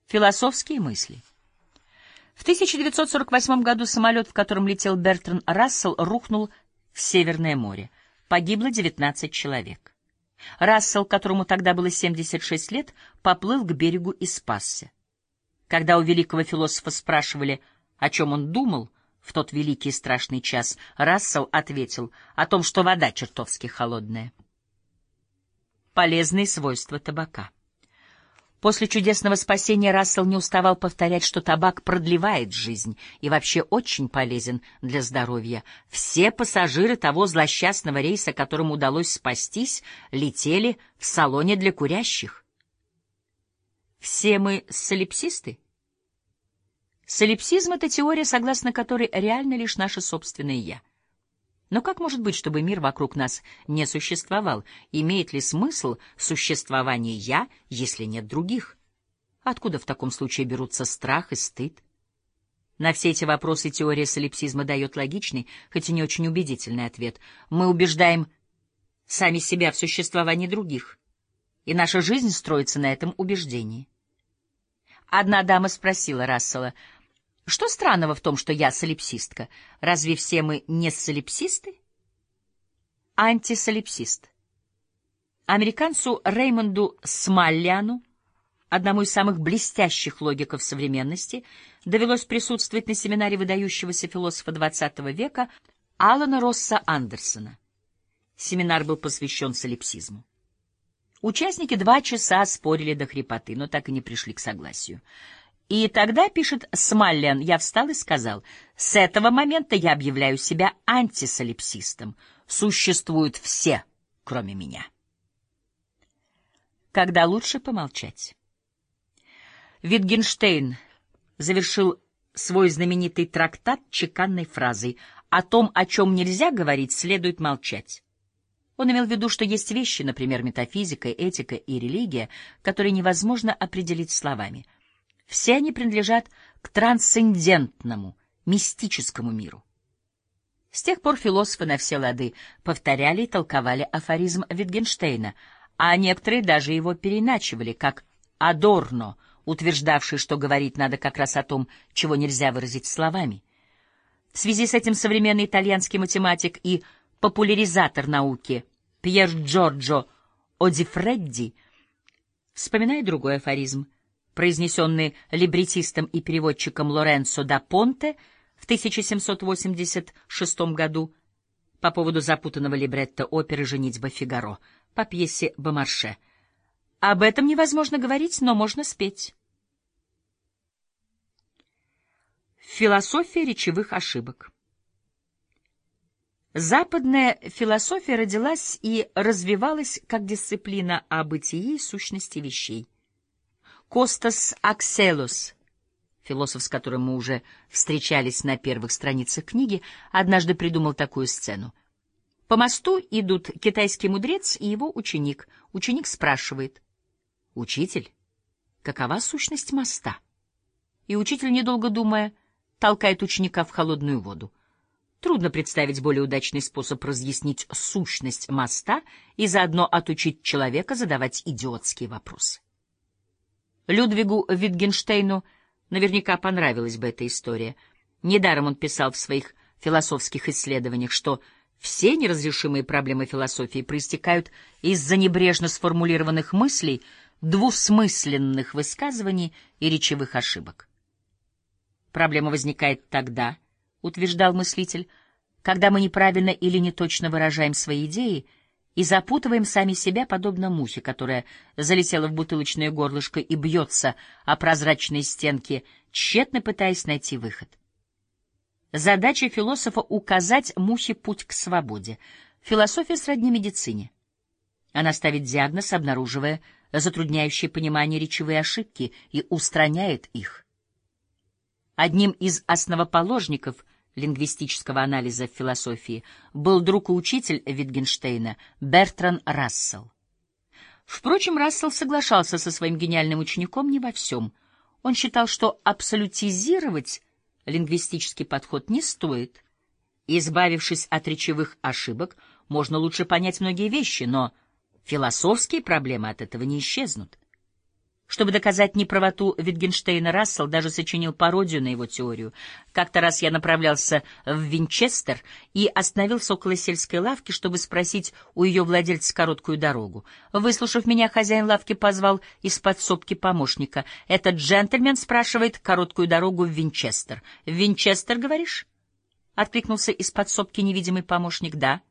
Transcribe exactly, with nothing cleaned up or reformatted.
Философские мысли. В тысяча девятьсот сорок восьмом году самолет, в котором летел Бертранд Рассел, рухнул в Северное море. Погибло девятнадцать человек. Рассел, которому тогда было семьдесят шесть лет, поплыл к берегу и спасся. Когда у великого философа спрашивали, о чем он думал в тот великий и страшный час, Рассел ответил о том, что вода чертовски холодная. Полезные свойства табака. После чудесного спасения Рассел не уставал повторять, что табак продлевает жизнь и вообще очень полезен для здоровья. Все пассажиры того злосчастного рейса, которому удалось спастись, летели в салоне для курящих. Все мы солипсисты? Солипсизм — это теория, согласно которой реально лишь наше собственное «я». Но как может быть, чтобы мир вокруг нас не существовал? Имеет ли смысл существование «я», если нет других? Откуда в таком случае берутся страх и стыд? На все эти вопросы теория солипсизма дает логичный, хоть и не очень убедительный ответ. Мы убеждаем сами себя в существовании других, и наша жизнь строится на этом убеждении. Одна дама спросила Рассела: «Что странного в том, что я солипсистка? Разве все мы не солипсисты?» Антисолипсист. Американцу Реймонду Смаллиану, одному из самых блестящих логиков современности, довелось присутствовать на семинаре выдающегося философа двадцатого века Алана Росса Андерсона. Семинар был посвящен солипсизму. Участники два часа спорили до хрипоты, но так и не пришли к согласию. И тогда, пишет Смаллиан, я встал и сказал: «С этого момента я объявляю себя антисолипсистом. Существуют все, кроме меня». Когда лучше помолчать? Витгенштейн завершил свой знаменитый трактат чеканной фразой: «О том, о чем нельзя говорить, следует молчать». Он имел в виду, что есть вещи, например, метафизика, этика и религия, которые невозможно определить словами. Все они принадлежат к трансцендентному, мистическому миру. С тех пор философы на все лады повторяли и толковали афоризм Витгенштейна, а некоторые даже его переиначивали, как Адорно, утверждавший, что говорить надо как раз о том, чего нельзя выразить словами. В связи с этим современный итальянский математик и популяризатор науки Пьер Джорджо Одифредди вспоминает другой афоризм, произнесенный либретистом и переводчиком Лоренцо да Понте в тысяча семьсот восемьдесят шестом году по поводу запутанного либретто оперы «Женитьба Фигаро» по пьесе Бомарше. Об этом невозможно говорить, но можно спеть. Философия речевых ошибок. Западная философия родилась и развивалась как дисциплина о бытии и сущности вещей. Костас Акселос, философ, с которым мы уже встречались на первых страницах книги, однажды придумал такую сцену. По мосту идут китайский мудрец и его ученик. Ученик спрашивает: «Учитель, какова сущность моста?» И учитель, недолго думая, толкает ученика в холодную воду. Трудно представить более удачный способ разъяснить сущность моста и заодно отучить человека задавать идиотские вопросы. Людвигу Витгенштейну наверняка понравилась бы эта история. Недаром он писал в своих философских исследованиях, что все неразрешимые проблемы философии проистекают из-за небрежно сформулированных мыслей, двусмысленных высказываний и речевых ошибок. Проблема возникает тогда, утверждал мыслитель, когда мы неправильно или неточно выражаем свои идеи и запутываем сами себя, подобно мухе, которая залетела в бутылочное горлышко и бьется о прозрачные стенки, тщетно пытаясь найти выход. Задача философа — указать мухе путь к свободе. Философия сродни медицине. Она ставит диагноз, обнаруживая затрудняющие понимание речевые ошибки, и устраняет их. Одним из основоположников лингвистического анализа в философии был друг и учитель Витгенштейна Бертранд Рассел. Впрочем, Рассел соглашался со своим гениальным учеником не во всем. Он считал, что абсолютизировать лингвистический подход не стоит. Избавившись от речевых ошибок, можно лучше понять многие вещи, но философские проблемы от этого не исчезнут. Чтобы доказать неправоту Витгенштейна, Рассел даже сочинил пародию на его теорию. Как-то раз я направлялся в Винчестер и остановился около сельской лавки, чтобы спросить у ее владельца короткую дорогу. Выслушав меня, хозяин лавки позвал из подсобки помощника. «Этот джентльмен спрашивает короткую дорогу в Винчестер». «В Винчестер, говоришь?» — откликнулся из подсобки невидимый помощник. «Да».